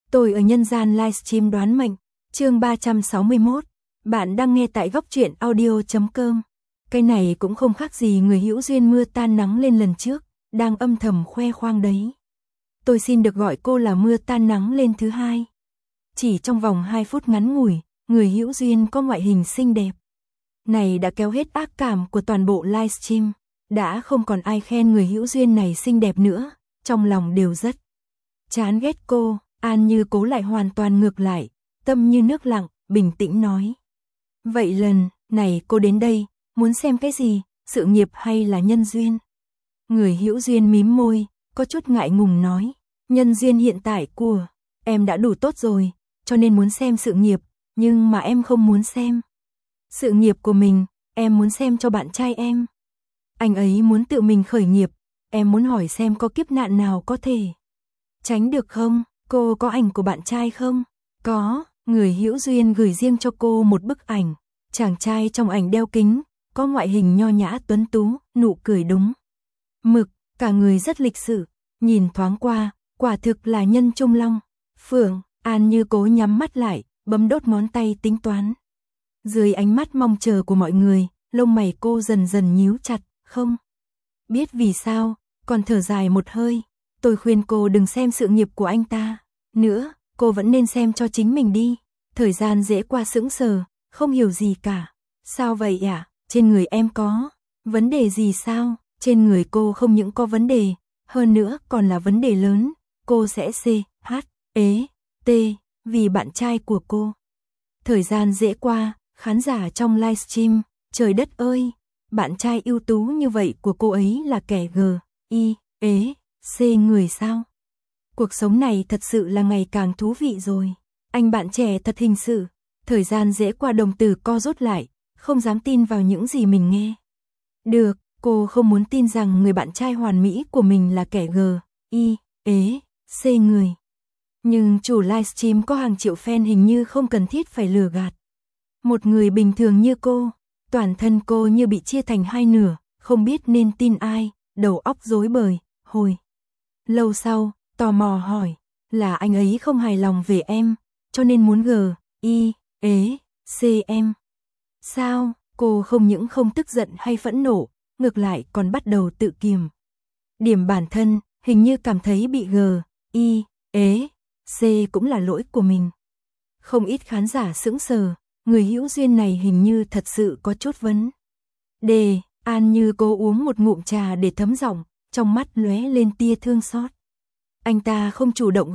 Tôi ở nhân gian livestream đoán mệnh, chương 361. Bạn đang nghe tại góc truyện audio.com. Cái này cũng không khác gì người hữu duyên mưa tan nắng lên lần trước, đang âm thầm khoe khoang đấy. Tôi xin được gọi cô là mưa tan nắng lên thứ hai. Chỉ trong vòng 2 phút ngắn ngủi, người hữu duyên có ngoại hình xinh đẹp này đã kéo hết ác cảm của toàn bộ livestream. Đã không còn ai khen người hữu duyên này xinh đẹp nữa, trong lòng đều rất chán ghét cô. An Như Cố lại hoàn toàn ngược lại, tâm như nước lặng, bình tĩnh nói. Vậy lần này cô đến đây, muốn xem cái gì, sự nghiệp hay là nhân duyên? Người hữu duyên mím môi, có chút ngại ngùng nói. Nhân duyên hiện tại của em đã đủ tốt rồi, cho nên muốn xem sự nghiệp, nhưng mà em không muốn xem sự nghiệp của mình, em muốn xem cho bạn trai em. Anh ấy muốn tự mình khởi nghiệp, em muốn hỏi xem có kiếp nạn nào có thể tránh được không? Cô có ảnh của bạn trai không? Có, người hữu duyên gửi riêng cho cô một bức ảnh. Chàng trai trong ảnh đeo kính, có ngoại hình nho nhã tuấn tú, nụ cười đúng mực, cả người rất lịch sự. Nhìn thoáng qua, quả thực là nhân trung long phượng. An Như Cố nhắm mắt lại, bấm đốt ngón tay tính toán. Dưới ánh mắt mong chờ của mọi người, lông mày cô dần dần nhíu chặt, không biết vì sao, còn thở dài một hơi. Tôi khuyên cô đừng xem sự nghiệp của anh ta nữa, cô vẫn nên xem cho chính mình đi. Thời gian dễ qua sững sờ, không hiểu gì cả. Sao vậy ạ? Trên người em có vấn đề gì sao? Trên người cô không những có vấn đề, hơn nữa còn là vấn đề lớn. Cô sẽ CHT vì bạn trai của cô. Thời gian dễ qua, khán giả trong livestream, trời đất ơi, bạn trai ưu tú như vậy của cô ấy là kẻ C người sao? Cuộc sống này thật sự là ngày càng thú vị rồi. Anh bạn trẻ thật hình sự. Thời gian dễ qua đồng tử co rút lại, không dám tin vào những gì mình nghe. Được, cô không muốn tin rằng người bạn trai hoàn mỹ của mình là kẻ C người. Nhưng chủ livestream có hàng triệu fan hình như không cần thiết phải lừa gạt. Một người bình thường như cô, toàn thân cô như bị chia thành hai nửa, không biết nên tin ai, đầu óc rối bời. Hồi lâu sau, tò mò hỏi, là anh ấy không hài lòng về em, cho nên muốn em. Sao, cô không những không tức giận hay phẫn nộ, ngược lại còn bắt đầu tự kiềm điểm bản thân, hình như cảm thấy bị C cũng là lỗi của mình. Không ít khán giả sững sờ, người hữu duyên này hình như thật sự có chút vấn đề. An Như Cố uống một ngụm trà để thấm giọng, trong mắt lóe lên tia thương xót. Anh ta không chủ động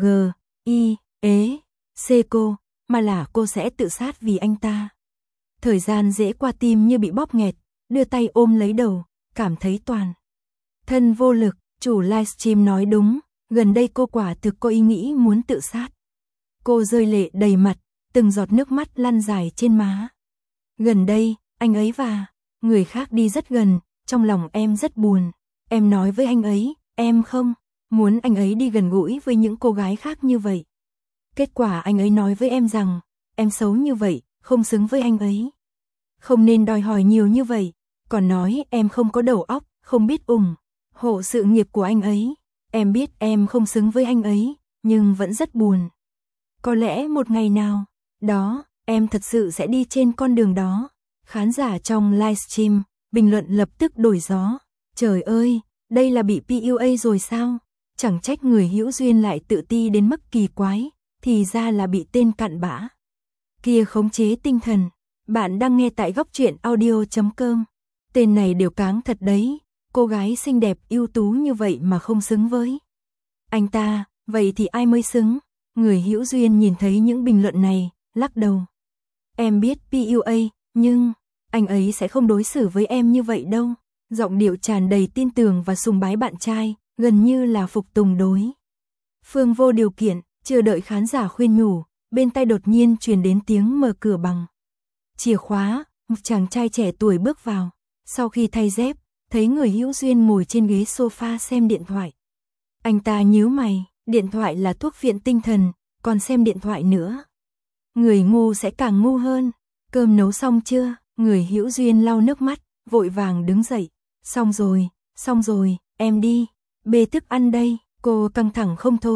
C cô, mà là cô sẽ tự sát vì anh ta. Thời gian dễ qua tim như bị bóp nghẹt, đưa tay ôm lấy đầu, cảm thấy toàn thân vô lực. Chủ livestream nói đúng, gần đây cô quả thực có ý nghĩ muốn tự sát. Cô rơi lệ đầy mặt, từng giọt nước mắt lăn dài trên má. Gần đây, anh ấy và người khác đi rất gần, trong lòng em rất buồn. Em nói với anh ấy, em không muốn anh ấy đi gần gũi với những cô gái khác như vậy. Kết quả anh ấy nói với em rằng, em xấu như vậy, không xứng với anh ấy. Không nên đòi hỏi nhiều như vậy, còn nói em không có đầu óc, không biết ủng hộ sự nghiệp của anh ấy. Em biết em không xứng với anh ấy, nhưng vẫn rất buồn. Có lẽ một ngày nào đó, em thật sự sẽ đi trên con đường đó. Khán giả trong livestream, bình luận lập tức đổi gió. Trời ơi, đây là bị PUA rồi sao? Chẳng trách người hữu duyên lại tự ti đến mức kỳ quái, thì ra là bị tên cặn bã kia khống chế tinh thần. Bạn đang nghe tại góc truyện audio.com. Tên này đều cáng thật đấy, cô gái xinh đẹp ưu tú như vậy mà không xứng với anh ta, vậy thì ai mới xứng? Người hữu duyên nhìn thấy những bình luận này, lắc đầu. Em biết PUA, nhưng anh ấy sẽ không đối xử với em như vậy đâu. Giọng điệu tràn đầy tin tưởng và sùng bái bạn trai, gần như là phục tùng đối phương vô điều kiện. Chưa đợi khán giả khuyên nhủ, bên tai đột nhiên truyền đến tiếng mở cửa bằng chìa khóa. Một chàng trai trẻ tuổi bước vào. Sau khi thay dép, thấy người hữu duyên ngồi trên ghế sofa xem điện thoại. Anh ta nhíu mày, điện thoại là thuốc viện tinh thần, còn xem điện thoại nữa. Người ngu sẽ càng ngu hơn. Cơm nấu xong chưa? Người hữu duyên lau nước mắt, vội vàng đứng dậy. Xong rồi, em đi. Bê thức ăn đây. Cô căng thẳng không thôi,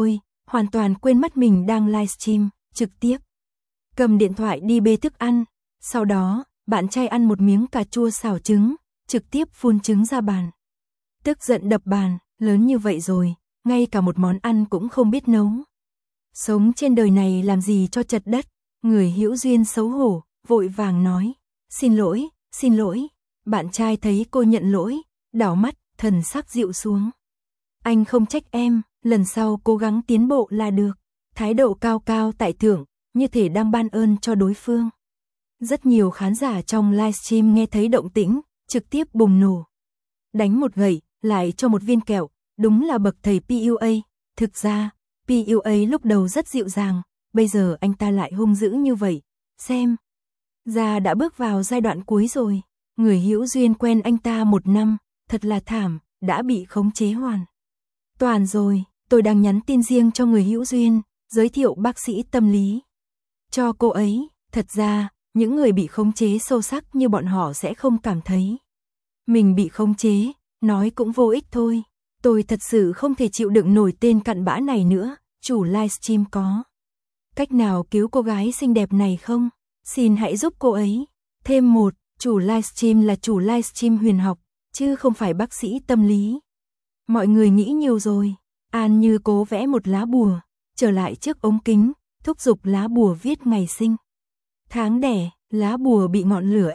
hoàn toàn quên mất mình đang livestream, trực tiếp. Cầm điện thoại đi bê thức ăn, sau đó, bạn trai ăn một miếng cà chua xào trứng, trực tiếp phun trứng ra bàn. Tức giận đập bàn, lớn như vậy rồi, ngay cả một món ăn cũng không biết nấu. Sống trên đời này làm gì cho chật đất, người hữu duyên xấu hổ, vội vàng nói, xin lỗi, bạn trai thấy cô nhận lỗi, đảo mắt, thần sắc dịu xuống. Anh không trách em, lần sau cố gắng tiến bộ là được, thái độ cao cao tại thượng, như thể đang ban ơn cho đối phương. Rất nhiều khán giả trong livestream nghe thấy động tĩnh, trực tiếp bùng nổ. Đánh một gậy, lại cho một viên kẹo, đúng là bậc thầy PUA. Thực ra, PUA lúc đầu rất dịu dàng, bây giờ anh ta lại hung dữ như vậy. Xem ra đã bước vào giai đoạn cuối rồi. Người hữu duyên quen anh ta 1 năm, thật là thảm, đã bị khống chế hoàn toàn rồi. Tôi đang nhắn tin riêng cho người hữu duyên, giới thiệu bác sĩ tâm lý cho cô ấy. Thật ra, những người bị khống chế sâu sắc như bọn họ sẽ không cảm thấy mình bị khống chế, nói cũng vô ích thôi. Tôi thật sự không thể chịu đựng nổi tên cặn bã này nữa. Chủ livestream có cách nào cứu cô gái xinh đẹp này không? Xin hãy giúp cô ấy. Thêm một, chủ livestream là chủ livestream huyền học, chứ không phải bác sĩ tâm lý. Mọi người nghĩ nhiều rồi. An Như cố vẽ một lá bùa, trở lại trước ống kính, thúc giục lá bùa viết ngày sinh tháng đẻ. Lá bùa bị ngọn lửa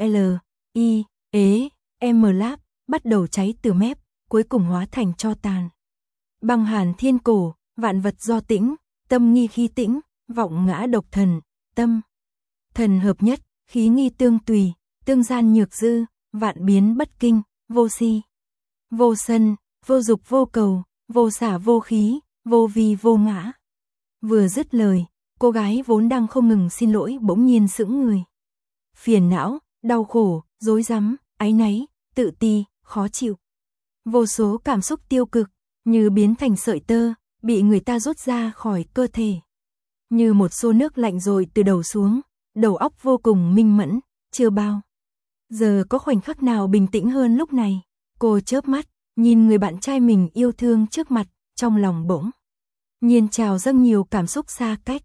M láp, bắt đầu cháy từ mép, cuối cùng hóa thành tro tàn. Băng hàn thiên cổ, vạn vật do tĩnh, tâm nghi khi tĩnh, vọng ngã độc thần, tâm thần hợp nhất, khí nghi tương tùy, tương gian nhược dư, vạn biến bất kinh, vô si, vô sân, vô dục vô cầu, vô xả vô khí, vô vi vô ngã. Vừa dứt lời, cô gái vốn đang không ngừng xin lỗi bỗng nhiên sững người. Phiền não, đau khổ, rối rắm, áy náy, tự ti, khó chịu. Vô số cảm xúc tiêu cực, như biến thành sợi tơ, bị người ta rút ra khỏi cơ thể. Như một xô nước lạnh rồi từ đầu xuống, đầu óc vô cùng minh mẫn, chưa bao giờ có khoảnh khắc nào bình tĩnh hơn lúc này. Cô chớp mắt, nhìn người bạn trai mình yêu thương trước mặt, trong lòng bỗng nhiên trào dâng nhiều cảm xúc xa cách.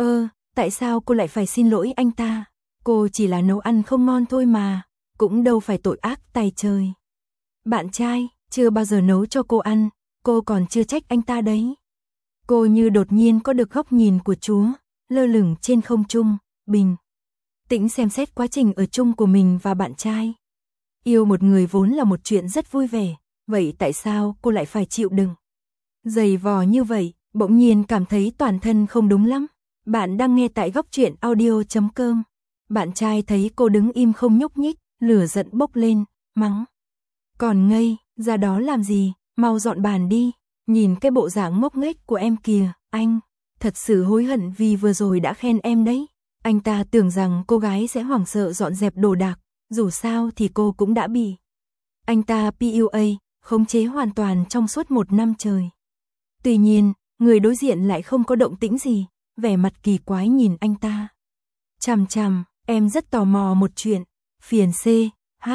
Tại sao cô lại phải xin lỗi anh ta? Cô chỉ là nấu ăn không ngon thôi mà, cũng đâu phải tội ác tày trời. Bạn trai chưa bao giờ nấu cho cô ăn, cô còn chưa trách anh ta đấy. Cô như đột nhiên có được góc nhìn của Chúa, lơ lửng trên không trung, bình tĩnh xem xét quá trình ở chung của mình và bạn trai. Yêu một người vốn là một chuyện rất vui vẻ, vậy tại sao cô lại phải chịu đựng dày vò như vậy? Bỗng nhiên cảm thấy toàn thân không đúng lắm. Bạn đang nghe tại góc truyện audio.com. Bạn trai thấy cô đứng im không nhúc nhích, lửa giận bốc lên, mắng. Còn ngây ra đó làm gì, mau dọn bàn đi. Nhìn cái bộ dạng ngốc nghếch của em kìa, anh thật sự hối hận vì vừa rồi đã khen em đấy. Anh ta tưởng rằng cô gái sẽ hoảng sợ dọn dẹp đồ đạc, dù sao thì cô cũng đã bị anh ta PUA, khống chế hoàn toàn trong suốt 1 năm trời. Tuy nhiên, người đối diện lại không có động tĩnh gì, vẻ mặt kỳ quái nhìn anh ta. Chằm chằm, em rất tò mò một chuyện. Phiền C, H,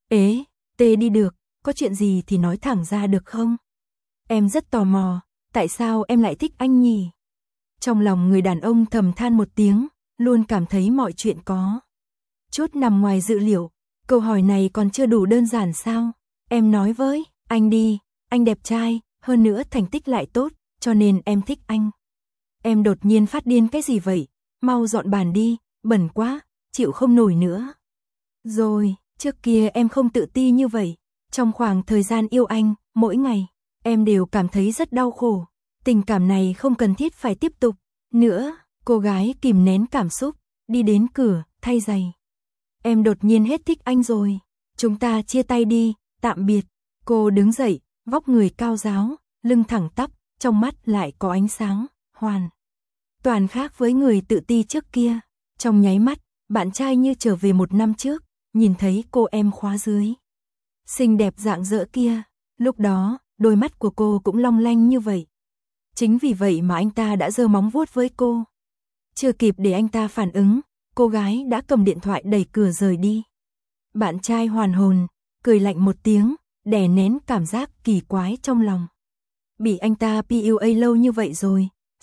T đi được, có chuyện gì thì nói thẳng ra được không? Em rất tò mò, tại sao em lại thích anh nhỉ? Trong lòng người đàn ông thầm than một tiếng, luôn cảm thấy mọi chuyện có chút nằm ngoài dự liệu. Câu hỏi này còn chưa đủ đơn giản sao? Em nói với anh đi, anh đẹp trai, hơn nữa thành tích lại tốt, cho nên em thích anh. Em đột nhiên phát điên cái gì vậy? Mau dọn bàn đi, bẩn quá, chịu không nổi nữa. Rồi, trước kia em không tự ti như vậy. Trong khoảng thời gian yêu anh, mỗi ngày, em đều cảm thấy rất đau khổ. Tình cảm này không cần thiết phải tiếp tục nữa. Cô gái kìm nén cảm xúc, đi đến cửa, thay giày. Em đột nhiên hết thích anh rồi. Chúng ta chia tay đi, tạm biệt. Cô đứng dậy, vóc người cao ráo, lưng thẳng tắp, trong mắt lại có ánh sáng, hoàn toàn khác với người tự ti trước kia. Trong nháy mắt, bạn trai như trở về 1 năm trước, nhìn thấy cô em khóa dưới xinh đẹp rạng rỡ kia, lúc đó, đôi mắt của cô cũng long lanh như vậy. Chính vì vậy mà anh ta đã giơ móng vuốt với cô. Chưa kịp để anh ta phản ứng, cô gái đã cầm điện thoại đẩy cửa rời đi. Bạn trai hoàn hồn, cười lạnh một tiếng, đè nén cảm giác kỳ quái trong lòng. Bị anh ta PUA lâu như vậy rồi,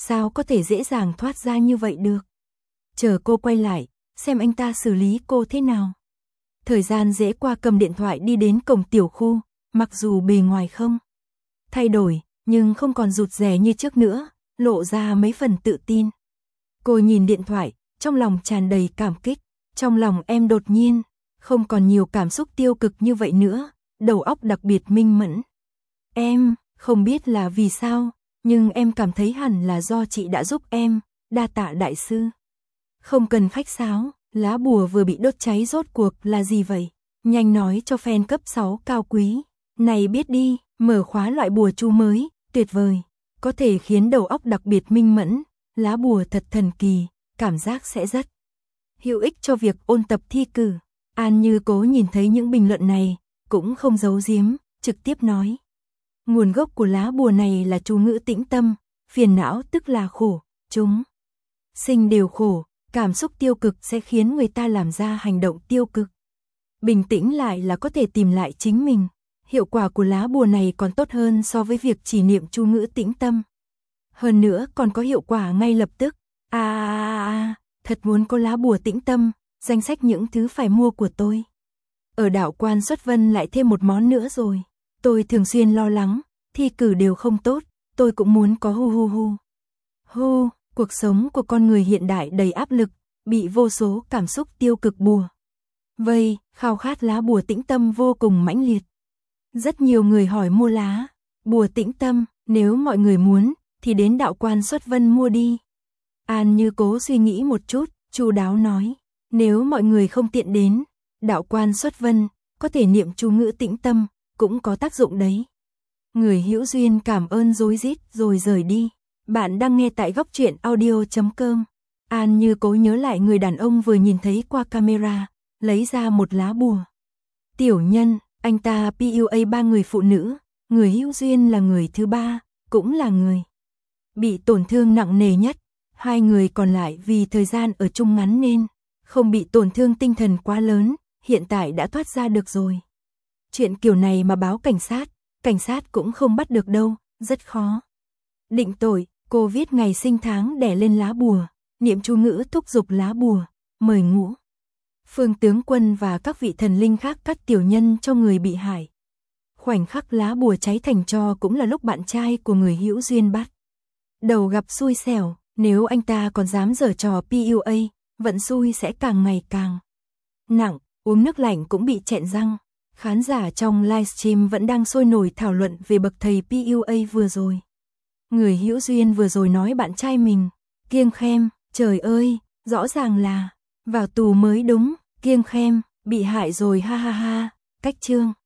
sao có thể dễ dàng thoát ra như vậy được. Chờ cô quay lại, xem anh ta xử lý cô thế nào. Thời gian dễ qua, cầm điện thoại đi đến cổng tiểu khu, mặc dù bề ngoài không thay đổi, nhưng không còn rụt rè như trước nữa, lộ ra mấy phần tự tin. Cô nhìn điện thoại, trong lòng tràn đầy cảm kích, trong lòng em đột nhiên không còn nhiều cảm xúc tiêu cực như vậy nữa, đầu óc đặc biệt minh mẫn. Em không biết là vì sao, nhưng em cảm thấy hẳn là do chị đã giúp em, đa tạ đại sư. Không cần khách sáo, lá bùa vừa bị đốt cháy rốt cuộc là gì vậy? Nhanh nói cho fan cấp 6 cao quý. Này biết đi, mở khóa loại bùa chú mới, tuyệt vời. Có thể khiến đầu óc đặc biệt minh mẫn, lá bùa thật thần kỳ, cảm giác sẽ rất hữu ích cho việc ôn tập thi cử. An Như Cố nhìn thấy những bình luận này, cũng không giấu giếm, trực tiếp nói. Nguồn gốc của lá bùa này là chú ngữ tĩnh tâm, phiền não tức là khổ, chúng sinh đều khổ, cảm xúc tiêu cực sẽ khiến người ta làm ra hành động tiêu cực. Bình tĩnh lại là có thể tìm lại chính mình. Hiệu quả của lá bùa này còn tốt hơn so với việc chỉ niệm chú ngữ tĩnh tâm. Hơn nữa còn có hiệu quả ngay lập tức. Thật muốn có lá bùa tĩnh tâm, danh sách những thứ phải mua của tôi. Ở đạo quan Xuất Vân lại thêm một món nữa rồi. Tôi thường xuyên lo lắng, thi cử đều không tốt, tôi cũng muốn có hu. Cuộc sống của con người hiện đại đầy áp lực, bị vô số cảm xúc tiêu cực bùa vây, khao khát lá bùa tĩnh tâm vô cùng mãnh liệt. Rất nhiều người hỏi mua lá bùa tĩnh tâm, nếu mọi người muốn thì đến đạo quan Xuất Vân mua đi. An Như Cố suy nghĩ một chút, chu đáo nói, nếu mọi người không tiện đến đạo quan Xuất Vân, có thể niệm chú ngữ tĩnh tâm, cũng có tác dụng đấy. Người hữu duyên cảm ơn rối rít rồi rời đi. Bạn đang nghe tại góc truyện audio.com. An Như Cố nhớ lại người đàn ông vừa nhìn thấy qua camera, lấy ra một lá bùa. Tiểu nhân, anh ta PUA 3 người phụ nữ, người hữu duyên là người thứ 3, cũng là người bị tổn thương nặng nề nhất. 2 người còn lại vì thời gian ở chung ngắn nên không bị tổn thương tinh thần quá lớn, hiện tại đã thoát ra được rồi. Chuyện kiểu này mà báo cảnh sát cũng không bắt được đâu, rất khó định tội. Cô viết ngày sinh tháng đẻ lên lá bùa, niệm chú ngữ thúc giục lá bùa, mời Ngũ Phương tướng quân và các vị thần linh khác cắt tiểu nhân cho người bị hại. Khoảnh khắc lá bùa cháy thành tro cũng là lúc bạn trai của người hữu duyên bắt đầu gặp xui xẻo, nếu anh ta còn dám giở trò PUA, vận xui sẽ càng ngày càng nặng. Uống nước lạnh cũng bị chẹn răng. Khán giả trong livestream vẫn đang sôi nổi thảo luận về bậc thầy PUA vừa rồi. Người hữu duyên vừa rồi nói bạn trai mình kiêng khem, trời ơi, rõ ràng là vào tù mới đúng. Kiêng khem, bị hại rồi ha ha ha. Cách chương